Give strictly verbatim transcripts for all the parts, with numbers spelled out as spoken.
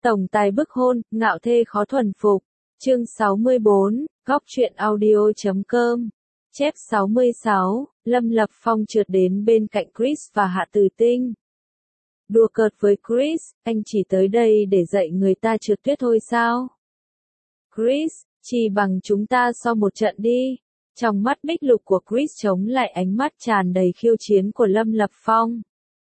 Tổng tài bức hôn, ngạo thê khó thuần phục. Chương sáu mươi bốn, góc truyện audio chấm com. Chép sáu mươi sáu, Lâm Lập Phong trượt đến bên cạnh Chris và Hạ Từ Tinh. Đùa cợt với Chris, anh chỉ tới đây để dạy người ta trượt tuyết thôi sao? Chris, chỉ bằng chúng ta so một trận đi. Trong mắt bích lục của Chris chống lại ánh mắt tràn đầy khiêu chiến của Lâm Lập Phong.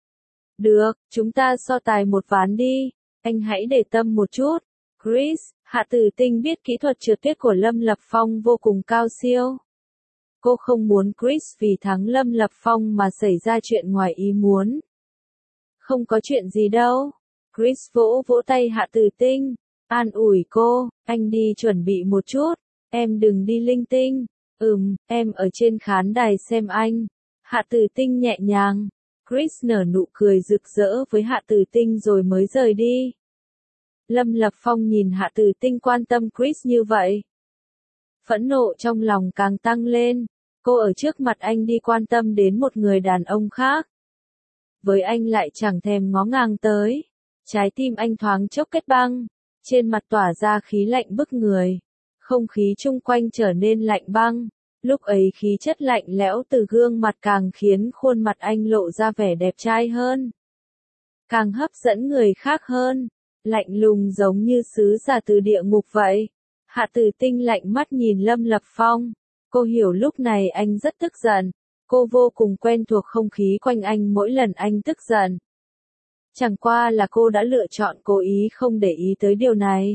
Được, chúng ta so tài một ván đi. Anh hãy để tâm một chút. Chris, Hạ Từ Tinh biết kỹ thuật trượt tuyết của Lâm Lập Phong vô cùng cao siêu. Cô không muốn Chris vì thắng Lâm Lập Phong mà xảy ra chuyện ngoài ý muốn. Không có chuyện gì đâu. Chris vỗ vỗ tay Hạ Từ Tinh, an ủi cô, anh đi chuẩn bị một chút, em đừng đi linh tinh. Ừm, em ở trên khán đài xem anh. Hạ Từ Tinh nhẹ nhàng. Chris nở nụ cười rực rỡ với Hạ Từ Tinh rồi mới rời đi. Lâm Lập Phong nhìn Hạ Từ Tinh quan tâm Chris như vậy. Phẫn nộ trong lòng càng tăng lên. Cô ở trước mặt anh đi quan tâm đến một người đàn ông khác. Với anh lại chẳng thèm ngó ngàng tới. Trái tim anh thoáng chốc kết băng. Trên mặt tỏa ra khí lạnh bức người. Không khí chung quanh trở nên lạnh băng. Lúc ấy khí chất lạnh lẽo từ gương mặt càng khiến khuôn mặt anh lộ ra vẻ đẹp trai hơn. Càng hấp dẫn người khác hơn. Lạnh lùng giống như sứ giả từ địa ngục vậy. Hạ Từ Tinh lạnh mắt nhìn Lâm Lập Phong. Cô hiểu lúc này anh rất tức giận. Cô vô cùng quen thuộc không khí quanh anh mỗi lần anh tức giận. Chẳng qua là cô đã lựa chọn cố ý không để ý tới điều này.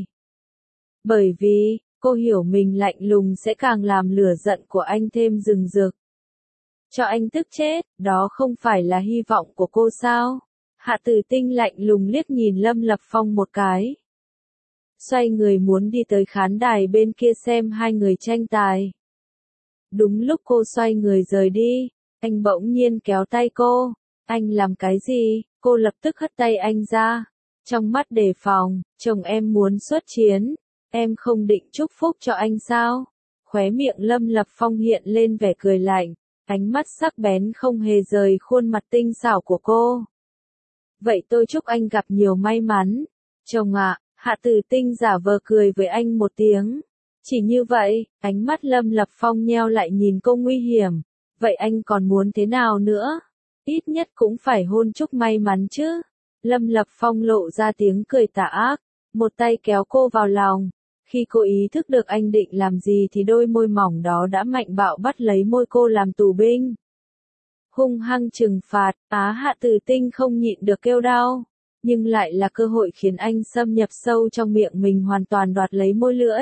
Bởi vì, cô hiểu mình lạnh lùng sẽ càng làm lửa giận của anh thêm rừng rực. Cho anh tức chết, đó không phải là hy vọng của cô sao? Hạ Từ Tinh lạnh lùng liếc nhìn Lâm Lập Phong một cái. Xoay người muốn đi tới khán đài bên kia xem hai người tranh tài. Đúng lúc cô xoay người rời đi, anh bỗng nhiên kéo tay cô. Anh làm cái gì? Cô lập tức hất tay anh ra. Trong mắt đề phòng, chồng em muốn xuất chiến. Em không định chúc phúc cho anh sao? Khóe miệng Lâm Lập Phong hiện lên vẻ cười lạnh. Ánh mắt sắc bén không hề rời khuôn mặt tinh xảo của cô. Vậy tôi chúc anh gặp nhiều may mắn. Chồng ạ, Hạ Từ Tinh giả vờ cười với anh một tiếng. Chỉ như vậy, ánh mắt Lâm Lập Phong nheo lại nhìn cô nguy hiểm. Vậy anh còn muốn thế nào nữa? Ít nhất cũng phải hôn chúc may mắn chứ. Lâm Lập Phong lộ ra tiếng cười tà ác. Một tay kéo cô vào lòng. Khi cô ý thức được anh định làm gì thì đôi môi mỏng đó đã mạnh bạo bắt lấy môi cô làm tù binh. Hung hăng trừng phạt, Á Hạ Từ Tinh không nhịn được kêu đau. Nhưng lại là cơ hội khiến anh xâm nhập sâu trong miệng mình hoàn toàn đoạt lấy môi lưỡi.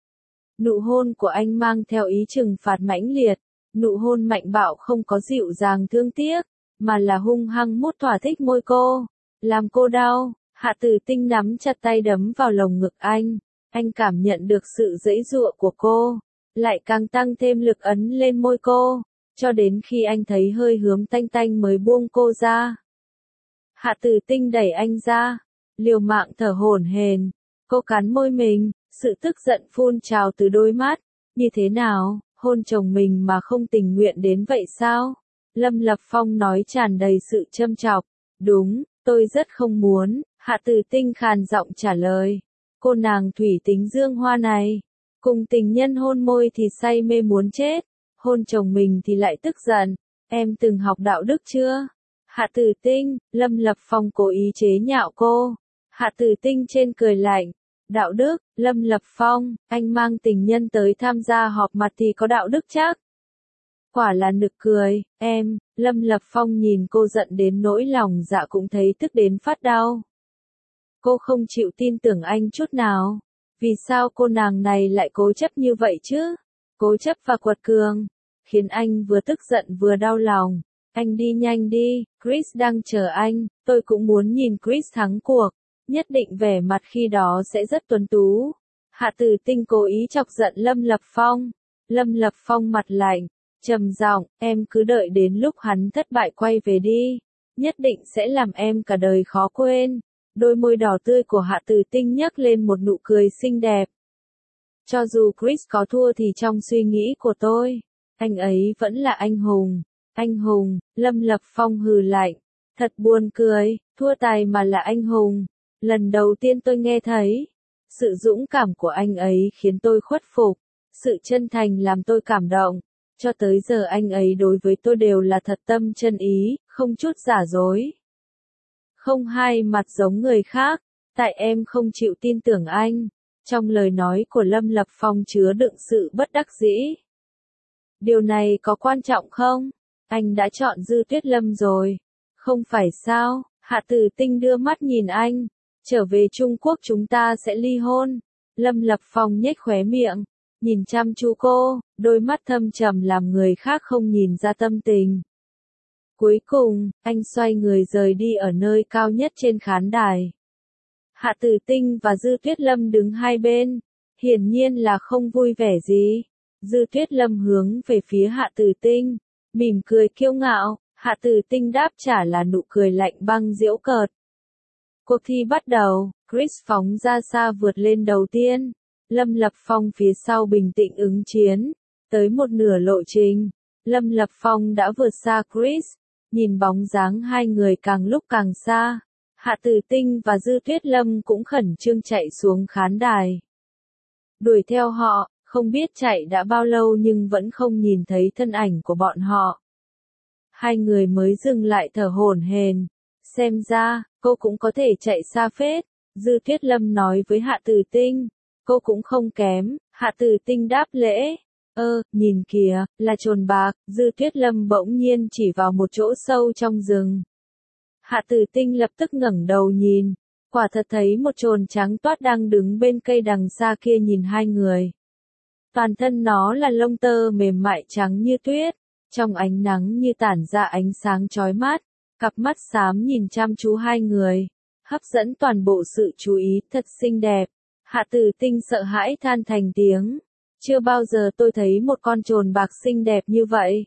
Nụ hôn của anh mang theo ý trừng phạt mãnh liệt. Nụ hôn mạnh bạo không có dịu dàng thương tiếc, mà là hung hăng mút thỏa thích môi cô. Làm cô đau, Hạ Từ Tinh nắm chặt tay đấm vào lồng ngực anh. Anh cảm nhận được sự giãy giụa của cô, lại càng tăng thêm lực ấn lên môi cô, cho đến khi anh thấy hơi hướng tanh tanh mới buông cô ra. Hạ Từ Tinh đẩy anh ra, liều mạng thở hổn hển, cô cắn môi mình, sự tức giận phun trào từ đôi mắt. Như thế nào, hôn chồng mình mà không tình nguyện đến vậy sao? Lâm Lập Phong nói tràn đầy sự châm chọc. Đúng, tôi rất không muốn, Hạ Từ Tinh khàn giọng trả lời. Cô nàng thủy tính dương hoa này, cùng tình nhân hôn môi thì say mê muốn chết, hôn chồng mình thì lại tức giận. Em từng học đạo đức chưa? Hạ Từ Tinh, Lâm Lập Phong cố ý chế nhạo cô. Hạ Từ Tinh trên cười lạnh. Đạo đức, Lâm Lập Phong, anh mang tình nhân tới tham gia họp mặt thì có đạo đức chắc? Quả là nực cười, em. Lâm Lập Phong nhìn cô giận đến nỗi lòng dạ cũng thấy tức đến phát đau. Cô không chịu tin tưởng anh chút nào. Vì sao cô nàng này lại cố chấp như vậy chứ? Cố chấp và quật cường, khiến anh vừa tức giận vừa đau lòng. Anh đi nhanh đi, Chris đang chờ anh, tôi cũng muốn nhìn Chris thắng cuộc. Nhất định vẻ mặt khi đó sẽ rất tuấn tú. Hạ Từ Tinh cố ý chọc giận Lâm Lập Phong. Lâm Lập Phong mặt lạnh, trầm giọng, em cứ đợi đến lúc hắn thất bại quay về đi. Nhất định sẽ làm em cả đời khó quên. Đôi môi đỏ tươi của Hạ Từ Tinh nhấc lên một nụ cười xinh đẹp. Cho dù Chris có thua thì trong suy nghĩ của tôi, anh ấy vẫn là anh hùng. Anh hùng, Lâm Lập Phong hừ lạnh. Thật buồn cười, thua tài mà là anh hùng. Lần đầu tiên tôi nghe thấy, sự dũng cảm của anh ấy khiến tôi khuất phục, sự chân thành làm tôi cảm động. Cho tới giờ anh ấy đối với tôi đều là thật tâm chân ý, không chút giả dối. Không hai mặt giống người khác, tại em không chịu tin tưởng anh. Trong lời nói của Lâm Lập Phong chứa đựng sự bất đắc dĩ. Điều này có quan trọng không? Anh đã chọn Dư Tuyết Lâm rồi. Không phải sao? Hạ Tử Tinh đưa mắt nhìn anh. Trở về Trung Quốc chúng ta sẽ ly hôn. Lâm Lập Phong nhếch khóe miệng, nhìn chăm chú cô, đôi mắt thâm trầm làm người khác không nhìn ra tâm tình. Cuối cùng, anh xoay người rời đi ở nơi cao nhất trên khán đài. Hạ Tử Tinh và Dư Tuyết Lâm đứng hai bên, hiển nhiên là không vui vẻ gì. Dư Tuyết Lâm hướng về phía Hạ Tử Tinh, mỉm cười kiêu ngạo, Hạ Tử Tinh đáp trả là nụ cười lạnh băng giễu cợt. Cuộc thi bắt đầu, Chris phóng ra xa vượt lên đầu tiên, Lâm Lập Phong phía sau bình tĩnh ứng chiến, tới một nửa lộ trình, Lâm Lập Phong đã vượt xa Chris, nhìn bóng dáng hai người càng lúc càng xa, Hạ Tử Tinh và Dư Tuyết Lâm cũng khẩn trương chạy xuống khán đài. Đuổi theo họ, không biết chạy đã bao lâu nhưng vẫn không nhìn thấy thân ảnh của bọn họ. Hai người mới dừng lại thở hổn hển. Xem ra, cô cũng có thể chạy xa phết, Dư Tuyết Lâm nói với Hạ Tử Tinh. Cô cũng không kém, Hạ Tử Tinh đáp lễ. Ơ, nhìn kìa, là chồn bạc, Dư Tuyết Lâm bỗng nhiên chỉ vào một chỗ sâu trong rừng. Hạ Tử Tinh lập tức ngẩng đầu nhìn, quả thật thấy một chồn trắng toát đang đứng bên cây đằng xa kia nhìn hai người. Toàn thân nó là lông tơ mềm mại trắng như tuyết, trong ánh nắng như tản ra ánh sáng chói mắt, cặp mắt xám nhìn chăm chú hai người, hấp dẫn toàn bộ sự chú ý, thật xinh đẹp. Hạ Tử Tinh sợ hãi than thành tiếng, chưa bao giờ tôi thấy một con chồn bạc xinh đẹp như vậy.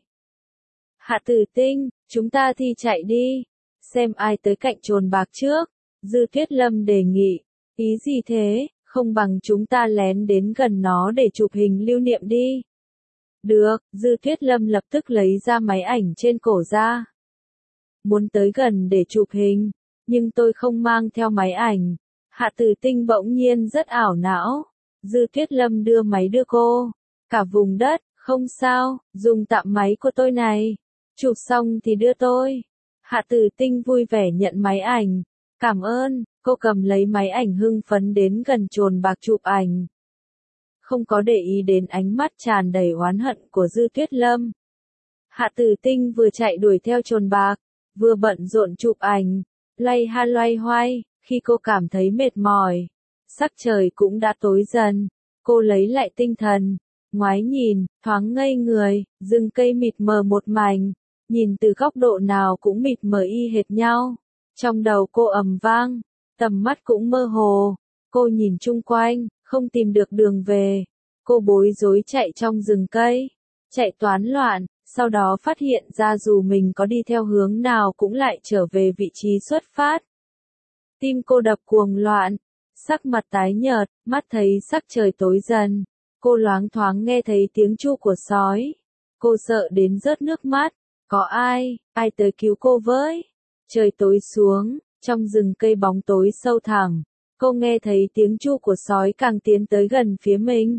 Hạ Tử Tinh, chúng ta thi chạy đi, xem ai tới cạnh chồn bạc trước, Dư Tuyết Lâm đề nghị. Ý gì thế, không bằng chúng ta lén đến gần nó để chụp hình lưu niệm đi. Được, Dư Tuyết Lâm lập tức lấy ra máy ảnh trên cổ ra. Muốn tới gần để chụp hình, nhưng tôi không mang theo máy ảnh. Hạ Tử Tinh bỗng nhiên rất ảo não. Dư Tuyết Lâm đưa máy đưa cô. Cả vùng đất, không sao, dùng tạm máy của tôi này. Chụp xong thì đưa tôi. Hạ Tử Tinh vui vẻ nhận máy ảnh. Cảm ơn, cô cầm lấy máy ảnh hưng phấn đến gần chồn bạc chụp ảnh. Không có để ý đến ánh mắt tràn đầy oán hận của Dư Tuyết Lâm. Hạ Tử Tinh vừa chạy đuổi theo chồn bạc, vừa bận rộn chụp ảnh, loay ha loay hoay, khi cô cảm thấy mệt mỏi. Sắc trời cũng đã tối dần, cô lấy lại tinh thần, ngoái nhìn, thoáng ngây người, rừng cây mịt mờ một mảnh, nhìn từ góc độ nào cũng mịt mờ y hệt nhau. Trong đầu cô ầm vang, tầm mắt cũng mơ hồ, cô nhìn chung quanh, không tìm được đường về. Cô bối rối chạy trong rừng cây, chạy toán loạn, sau đó phát hiện ra dù mình có đi theo hướng nào cũng lại trở về vị trí xuất phát. Tim cô đập cuồng loạn, sắc mặt tái nhợt, mắt thấy sắc trời tối dần. Cô loáng thoáng nghe thấy tiếng tru của sói. Cô sợ đến rớt nước mắt. Có ai, ai tới cứu cô với? Trời tối xuống, trong rừng cây bóng tối sâu thẳm. Cô nghe thấy tiếng tru của sói càng tiến tới gần phía mình.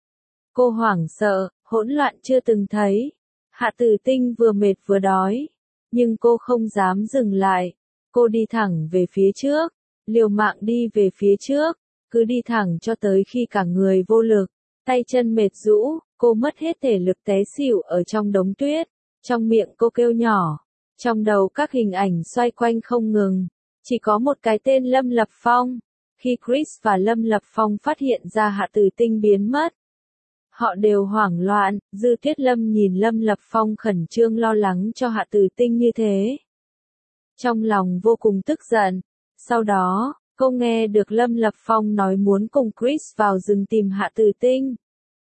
Cô hoảng sợ, hỗn loạn chưa từng thấy. Hạ Tử Tinh vừa mệt vừa đói. Nhưng cô không dám dừng lại. Cô đi thẳng về phía trước. Liều mạng đi về phía trước. Cứ đi thẳng cho tới khi cả người vô lực. Tay chân mệt rũ, cô mất hết thể lực té xỉu ở trong đống tuyết. Trong miệng cô kêu nhỏ. Trong đầu các hình ảnh xoay quanh không ngừng. Chỉ có một cái tên Lâm Lập Phong. Khi Chris và Lâm Lập Phong phát hiện ra Hạ Tử Tinh biến mất, họ đều hoảng loạn. Dư Tuyết Lâm nhìn Lâm Lập Phong khẩn trương lo lắng cho Hạ Tử Tinh như thế. Trong lòng vô cùng tức giận. Sau đó, cô nghe được Lâm Lập Phong nói muốn cùng Chris vào rừng tìm Hạ Tử Tinh.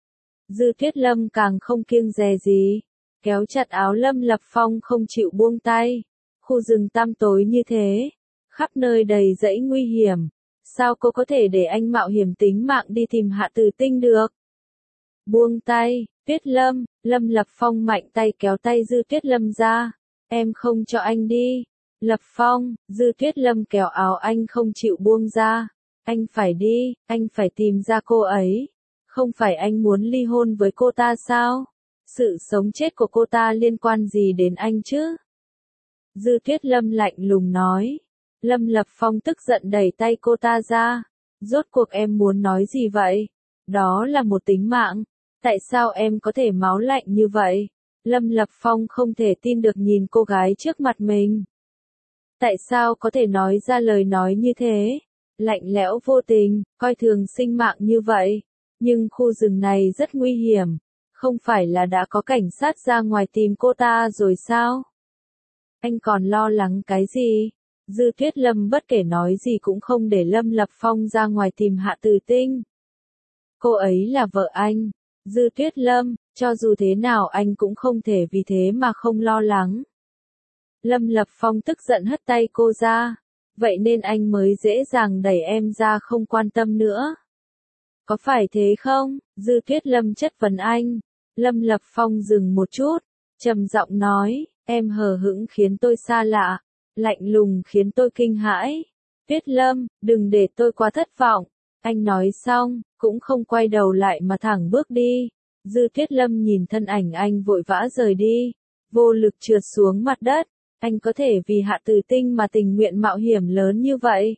Dư Tuyết Lâm càng không kiêng dè gì, kéo chặt áo Lâm Lập Phong không chịu buông tay. Khu rừng tăm tối như thế, khắp nơi đầy dãy nguy hiểm. Sao cô có thể để anh mạo hiểm tính mạng đi tìm Hạ Tử Tinh được? Buông tay, Tuyết Lâm, Lâm Lập Phong mạnh tay kéo tay Dư Tuyết Lâm ra. Em không cho anh đi. Lập Phong, Dư Tuyết Lâm kéo áo anh không chịu buông ra. Anh phải đi, anh phải tìm ra cô ấy. Không phải anh muốn ly hôn với cô ta sao? Sự sống chết của cô ta liên quan gì đến anh chứ? Dư Tuyết Lâm lạnh lùng nói. Lâm Lập Phong tức giận đẩy tay cô ta ra. Rốt cuộc em muốn nói gì vậy? Đó là một tính mạng. Tại sao em có thể máu lạnh như vậy? Lâm Lập Phong không thể tin được nhìn cô gái trước mặt mình. Tại sao có thể nói ra lời nói như thế? Lạnh lẽo vô tình, coi thường sinh mạng như vậy. Nhưng khu rừng này rất nguy hiểm. Không phải là đã có cảnh sát ra ngoài tìm cô ta rồi sao? Anh còn lo lắng cái gì? Dư Tuyết Lâm bất kể nói gì cũng không để Lâm Lập Phong ra ngoài tìm Hạ Từ Tinh. Cô ấy là vợ anh. Dư Tuyết Lâm, cho dù thế nào anh cũng không thể vì thế mà không lo lắng. Lâm Lập Phong tức giận hất tay cô ra. Vậy nên anh mới dễ dàng đẩy em ra không quan tâm nữa. Có phải thế không? Dư Tuyết Lâm chất vấn anh. Lâm Lập Phong dừng một chút, trầm giọng nói, em hờ hững khiến tôi xa lạ, lạnh lùng khiến tôi kinh hãi. Tuyết Lâm, đừng để tôi quá thất vọng. Anh nói xong, cũng không quay đầu lại mà thẳng bước đi. Dư Tuyết Lâm nhìn thân ảnh anh vội vã rời đi, vô lực trượt xuống mặt đất. Anh có thể vì Hạ Từ Tinh mà tình nguyện mạo hiểm lớn như vậy.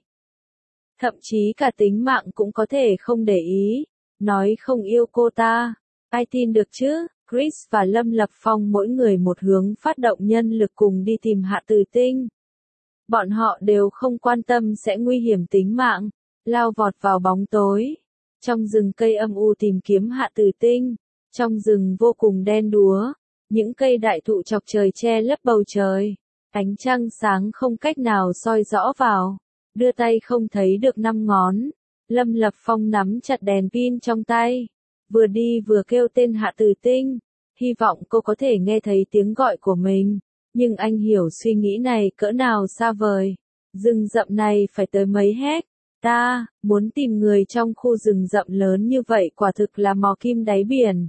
Thậm chí cả tính mạng cũng có thể không để ý, nói không yêu cô ta. Ai tin được chứ? Chris và Lâm Lập Phong mỗi người một hướng phát động nhân lực cùng đi tìm Hạ Từ Tinh. Bọn họ đều không quan tâm sẽ nguy hiểm tính mạng, lao vọt vào bóng tối. Trong rừng cây âm u tìm kiếm Hạ Từ Tinh, trong rừng vô cùng đen đúa, những cây đại thụ chọc trời che lấp bầu trời. Ánh trăng sáng không cách nào soi rõ vào, đưa tay không thấy được năm ngón. Lâm Lập Phong nắm chặt đèn pin trong tay, vừa đi vừa kêu tên Hạ Từ Tinh, hy vọng cô có thể nghe thấy tiếng gọi của mình. Nhưng anh hiểu suy nghĩ này cỡ nào xa vời. Rừng rậm này phải tới mấy héc ta, muốn tìm người trong khu rừng rậm lớn như vậy quả thực là mò kim đáy biển.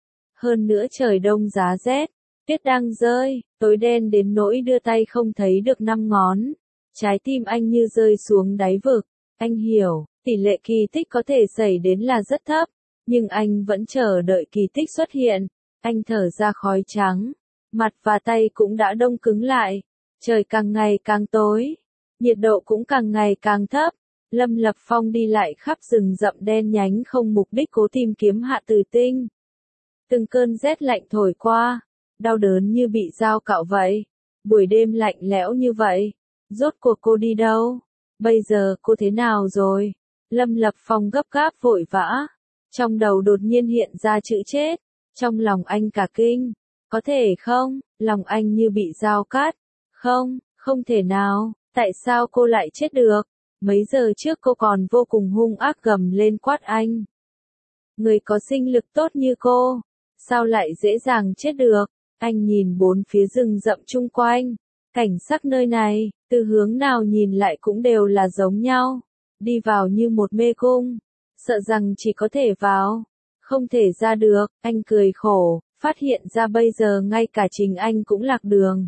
Hơn nữa trời đông giá rét, tuyết đang rơi, tối đen đến nỗi đưa tay không thấy được năm ngón. Trái tim anh như rơi xuống đáy vực. Anh hiểu, tỷ lệ kỳ tích có thể xảy đến là rất thấp, nhưng anh vẫn chờ đợi kỳ tích xuất hiện. Anh thở ra khói trắng, mặt và tay cũng đã đông cứng lại. Trời càng ngày càng tối, nhiệt độ cũng càng ngày càng thấp. Lâm Lập Phong đi lại khắp rừng rậm đen nhánh không mục đích cố tìm kiếm Hạ Từ Tinh. Từng cơn rét lạnh thổi qua, đau đớn như bị dao cạo vậy. Buổi đêm lạnh lẽo như vậy, rốt cuộc cô đi đâu? Bây giờ cô thế nào rồi? Lâm Lập Phong gấp gáp vội vã, trong đầu đột nhiên hiện ra chữ chết. Trong lòng anh cả kinh. Có thể không? Lòng anh như bị dao cắt. Không, không thể nào. Tại sao cô lại chết được? Mấy giờ trước cô còn vô cùng hung ác gầm lên quát anh. Người có sinh lực tốt như cô, sao lại dễ dàng chết được? Anh nhìn bốn phía rừng rậm chung quanh. Cảnh sắc nơi này, từ hướng nào nhìn lại cũng đều là giống nhau. Đi vào như một mê cung. Sợ rằng chỉ có thể vào, không thể ra được. Anh cười khổ, phát hiện ra bây giờ ngay cả chính anh cũng lạc đường.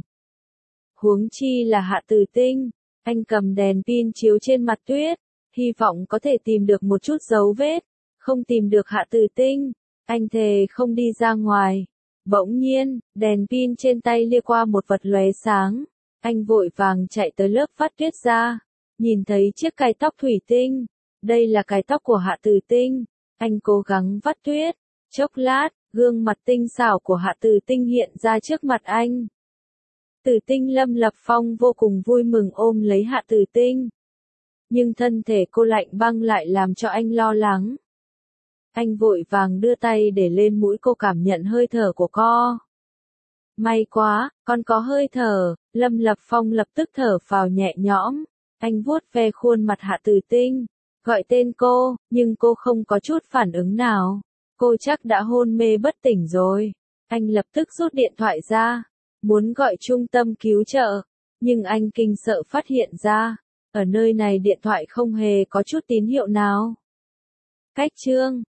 Huống chi là Hạ Từ Tinh. Anh cầm đèn pin chiếu trên mặt tuyết, hy vọng có thể tìm được một chút dấu vết. Không tìm được Hạ Từ Tinh, anh thề không đi ra ngoài. Bỗng nhiên, đèn pin trên tay lia qua một vật lóe sáng. Anh vội vàng chạy tới lớp vắt tuyết ra, nhìn thấy chiếc cái tóc thủy tinh. Đây là cái tóc của Hạ Từ Tinh. Anh cố gắng vắt tuyết. Chốc lát, gương mặt tinh xảo của Hạ Từ Tinh hiện ra trước mặt anh. Từ Tinh. Lâm Lập Phong vô cùng vui mừng ôm lấy Hạ Từ Tinh. Nhưng thân thể cô lạnh băng lại làm cho anh lo lắng. Anh vội vàng đưa tay để lên mũi cô cảm nhận hơi thở của cô. May quá, con có hơi thở. Lâm Lập Phong lập tức thở phào nhẹ nhõm. Anh vuốt ve khuôn mặt Hạ Từ Tinh, gọi tên cô, nhưng cô không có chút phản ứng nào. Cô chắc đã hôn mê bất tỉnh rồi. Anh lập tức rút điện thoại ra, muốn gọi trung tâm cứu trợ, nhưng anh kinh sợ phát hiện ra, ở nơi này điện thoại không hề có chút tín hiệu nào. Cách chương